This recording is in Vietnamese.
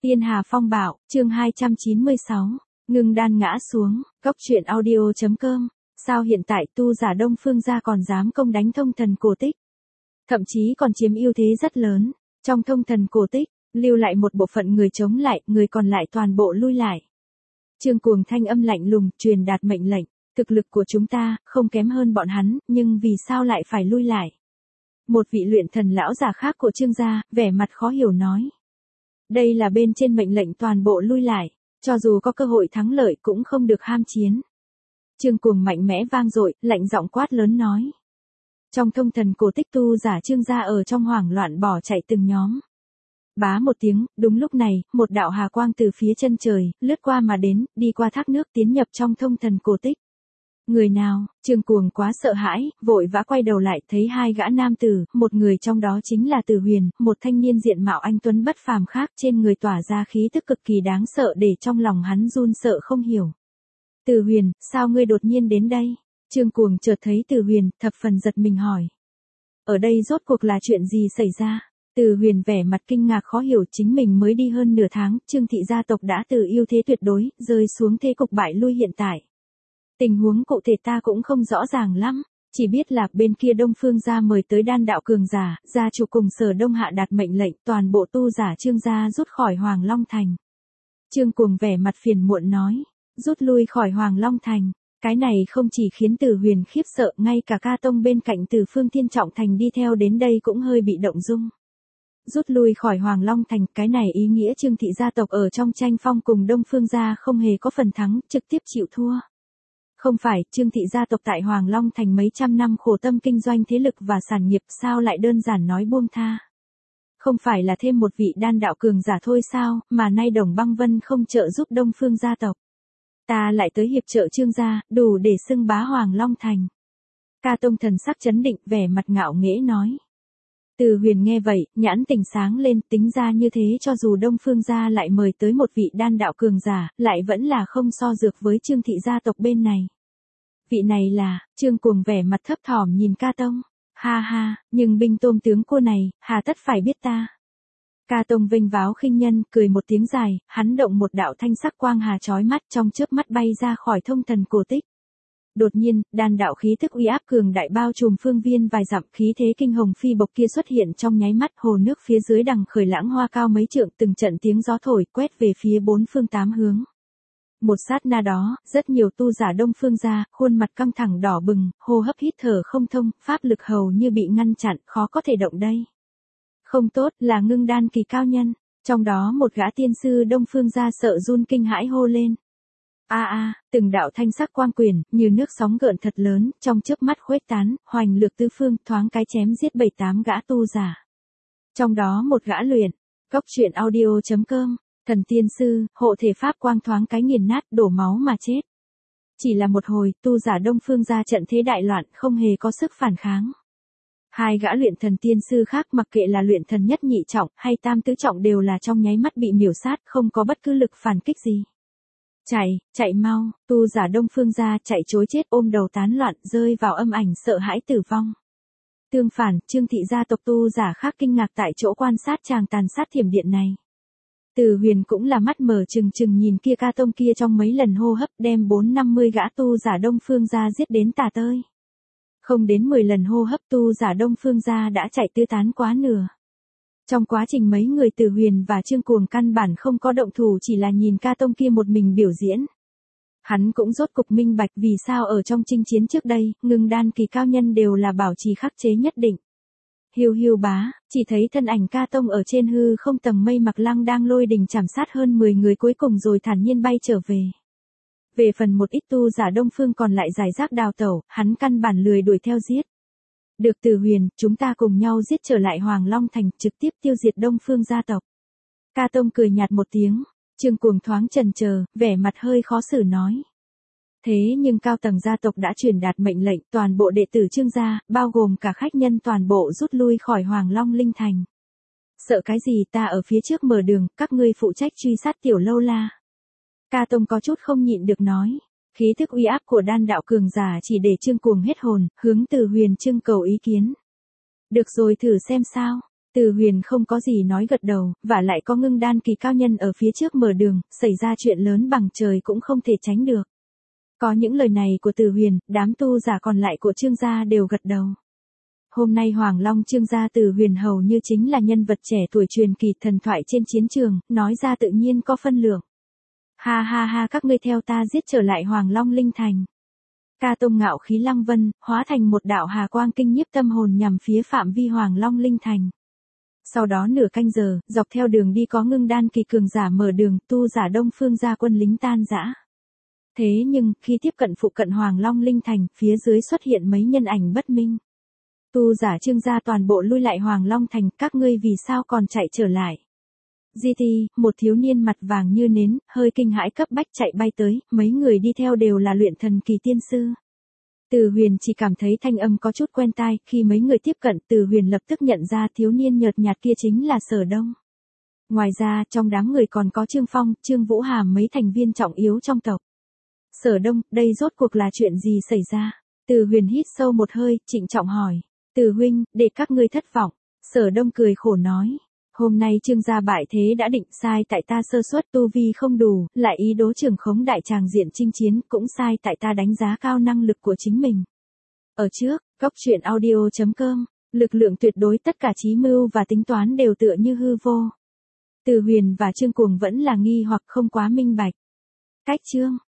Tiên Hà Phong Bạo, chương 296, ngưng đan ngã xuống, góc truyện audio.com, sao hiện tại tu giả Đông Phương gia còn dám công đánh Thông Thần Cổ Tích. Thậm chí còn chiếm ưu thế rất lớn, trong Thông Thần Cổ Tích, lưu lại một bộ phận người chống lại, người còn lại toàn bộ lui lại. Trương Cuồng thanh âm lạnh lùng, truyền đạt mệnh lệnh, thực lực của chúng ta, không kém hơn bọn hắn, nhưng vì sao lại phải lui lại? Một vị luyện thần lão già khác của Trương gia, vẻ mặt khó hiểu nói. Đây là bên trên mệnh lệnh toàn bộ lui lại, cho dù có cơ hội thắng lợi cũng không được ham chiến. Trương Cuồng mạnh mẽ vang dội, lạnh giọng quát lớn nói. Trong Thông Thần Cổ Tích tu giả Trương gia ở trong hoảng loạn bỏ chạy từng nhóm. Bá một tiếng, đúng lúc này, một đạo hà quang từ phía chân trời, lướt qua mà đến, đi qua thác nước tiến nhập trong Thông Thần Cổ Tích. Người nào? Trương Cuồng quá sợ hãi, vội vã quay đầu lại, thấy hai gã nam tử, một người trong đó chính là Từ Huyền, một thanh niên diện mạo anh tuấn bất phàm khác, trên người tỏa ra khí tức cực kỳ đáng sợ để trong lòng hắn run sợ không hiểu. Từ Huyền, sao ngươi đột nhiên đến đây? Trương Cuồng chợt thấy Từ Huyền, thập phần giật mình hỏi. Ở đây rốt cuộc là chuyện gì xảy ra? Từ Huyền vẻ mặt kinh ngạc khó hiểu, chính mình mới đi hơn nửa tháng, Trương thị gia tộc đã từ ưu thế tuyệt đối, rơi xuống thế cục bại lui hiện tại. Tình huống cụ thể ta cũng không rõ ràng lắm, chỉ biết là bên kia Đông Phương gia mời tới đan đạo cường giả, gia chủ cùng Sở Đông hạ đạt mệnh lệnh toàn bộ tu giả Trương gia rút khỏi Hoàng Long Thành. Trương Cuồng vẻ mặt phiền muộn nói, rút lui khỏi Hoàng Long Thành, cái này không chỉ khiến Từ Huyền khiếp sợ, ngay cả Ca Tông bên cạnh Từ Phương Thiên Trọng Thành đi theo đến đây cũng hơi bị động dung. Rút lui khỏi Hoàng Long Thành, cái này ý nghĩa Trương thị gia tộc ở trong tranh phong cùng Đông Phương gia không hề có phần thắng, trực tiếp chịu thua. Không phải, Trương thị gia tộc tại Hoàng Long Thành mấy trăm năm khổ tâm kinh doanh thế lực và sản nghiệp, sao lại đơn giản nói buông tha? Không phải là thêm một vị đan đạo cường giả thôi sao, mà nay Đồng Băng Vân không trợ giúp Đông Phương gia tộc. Ta lại tới hiệp trợ Trương gia, đủ để xưng bá Hoàng Long Thành. Ca Tông thần sắc chấn định, vẻ mặt ngạo nghễ nói. Từ Huyền nghe vậy, nhãn tình sáng lên, tính ra như thế cho dù Đông Phương gia lại mời tới một vị đan đạo cường giả, lại vẫn là không so dược với Trương thị gia tộc bên này. Vị này là, Trương Cuồng vẻ mặt thấp thỏm nhìn Ca Tông. Ha ha, nhưng binh tôm tướng cô này, hà tất phải biết ta. Ca Tông vênh váo khinh nhân, cười một tiếng dài, hắn động một đạo thanh sắc quang hà chói mắt trong chớp mắt bay ra khỏi Thông Thần Cổ Tích. Đột nhiên, đan đạo khí tức uy áp cường đại bao trùm phương viên vài dặm, khí thế kinh hồng phi bộc kia xuất hiện trong nháy mắt, hồ nước phía dưới đằng khởi lãng hoa cao mấy trượng, từng trận tiếng gió thổi quét về phía bốn phương tám hướng. Một sát na đó, rất nhiều tu giả Đông Phương gia, khuôn mặt căng thẳng đỏ bừng, hô hấp hít thở không thông, pháp lực hầu như bị ngăn chặn, khó có thể động đây. Không tốt, là ngưng đan kỳ cao nhân, trong đó một gã tiên sư Đông Phương gia sợ run kinh hãi hô lên. Từng đạo thanh sắc quang quyền, như nước sóng gợn thật lớn, trong chớp mắt khuếch tán, hoành lược tứ phương, thoáng cái chém giết 7-8 gã tu giả. Trong đó một gã luyện, góc truyện audio.com, thần tiên sư, hộ thể pháp quang thoáng cái nghiền nát, đổ máu mà chết. Chỉ là một hồi, tu giả Đông Phương gia trận thế đại loạn, không hề có sức phản kháng. Hai gã luyện thần tiên sư khác mặc kệ là luyện thần nhất nhị trọng hay tam tứ trọng đều là trong nháy mắt bị miểu sát, không có bất cứ lực phản kích gì. Chạy mau, tu giả Đông Phương gia chạy trối chết ôm đầu tán loạn, rơi vào âm ảnh sợ hãi tử vong. Tương phản, Trương thị gia tộc tu giả khác kinh ngạc tại chỗ quan sát tràng tàn sát thiểm điện này. Từ Huyền cũng là mắt mở trừng trừng nhìn kia Ca Tông kia trong mấy lần hô hấp đem 4-50 gã tu giả Đông Phương gia giết đến tả tơi. Không đến 10 lần hô hấp tu giả Đông Phương gia đã chạy tứ tán quá nửa. Trong quá trình mấy người Từ Huyền và Trương Cuồng căn bản không có động thủ, chỉ là nhìn Ca Tông kia một mình biểu diễn. Hắn cũng rốt cục minh bạch vì sao ở trong chinh chiến trước đây, ngưng đan kỳ cao nhân đều là bảo trì khắc chế nhất định. Hiu bá, chỉ thấy thân ảnh Ca Tông ở trên hư không tầng mây mặc lăng đang lôi đình chảm sát hơn 10 người cuối cùng rồi thản nhiên bay trở về. Về phần một ít tu giả Đông Phương còn lại giải rác đào tẩu, hắn căn bản lười đuổi theo giết. Được Từ Huyền, chúng ta cùng nhau giết trở lại Hoàng Long Thành, trực tiếp tiêu diệt Đông Phương gia tộc. Ca Tông cười nhạt một tiếng, Trương Cuồng thoáng chần chờ, vẻ mặt hơi khó xử nói. Thế nhưng cao tầng gia tộc đã truyền đạt mệnh lệnh, toàn bộ đệ tử Trương gia, bao gồm cả khách nhân toàn bộ rút lui khỏi Hoàng Long Linh Thành. Sợ cái gì, ta ở phía trước mở đường, các ngươi phụ trách truy sát tiểu lâu la. Ca Tông có chút không nhịn được nói. Khí thức uy áp của đan đạo cường giả chỉ để Trương Cuồng hết hồn, hướng Từ Huyền trưng cầu ý kiến. Được rồi, thử xem sao. Từ Huyền không có gì nói gật đầu, và lại có Ngưng Đan kỳ cao nhân ở phía trước mở đường, xảy ra chuyện lớn bằng trời cũng không thể tránh được. Có những lời này của Từ Huyền, đám tu giả còn lại của Trương gia đều gật đầu. Hôm nay Hoàng Long Trương gia Từ Huyền hầu như chính là nhân vật trẻ tuổi truyền kỳ thần thoại trên chiến trường, nói ra tự nhiên có phân lượng. Ha ha ha, các ngươi theo ta giết trở lại Hoàng Long Linh Thành. Ca Tông ngạo khí lăng vân, hóa thành một đạo hà quang kinh nhiếp tâm hồn nhằm phía phạm vi Hoàng Long Linh Thành. Sau đó nửa canh giờ, dọc theo đường đi có Ngưng Đan kỳ cường giả mở đường, tu giả Đông Phương gia quân lính tan rã. Thế nhưng, khi tiếp cận phụ cận Hoàng Long Linh Thành, phía dưới xuất hiện mấy nhân ảnh bất minh. Tu giả Trương gia toàn bộ lui lại Hoàng Long Thành, các ngươi vì sao còn chạy trở lại? GT, một thiếu niên mặt vàng như nến, hơi kinh hãi cấp bách chạy bay tới, mấy người đi theo đều là luyện thần kỳ tiên sư. Từ Huyền chỉ cảm thấy thanh âm có chút quen tai, khi mấy người tiếp cận, Từ Huyền lập tức nhận ra thiếu niên nhợt nhạt kia chính là Sở Đông. Ngoài ra, trong đám người còn có Trương Phong, Trương Vũ Hàm mấy thành viên trọng yếu trong tộc. Sở Đông, đây rốt cuộc là chuyện gì xảy ra? Từ Huyền hít sâu một hơi, trịnh trọng hỏi. Từ huynh, để các ngươi thất vọng. Sở Đông cười khổ nói. Hôm nay Trương gia bại thế đã định, sai tại ta sơ suất tu vi không đủ, lại ý đồ trưởng khống đại tràng diện chinh chiến, cũng sai tại ta đánh giá cao năng lực của chính mình. Ở trước, góc truyện audio.com, lực lượng tuyệt đối tất cả trí mưu và tính toán đều tựa như hư vô. Từ Huyền và Trương Cuồng vẫn là nghi hoặc không quá minh bạch. Cách chương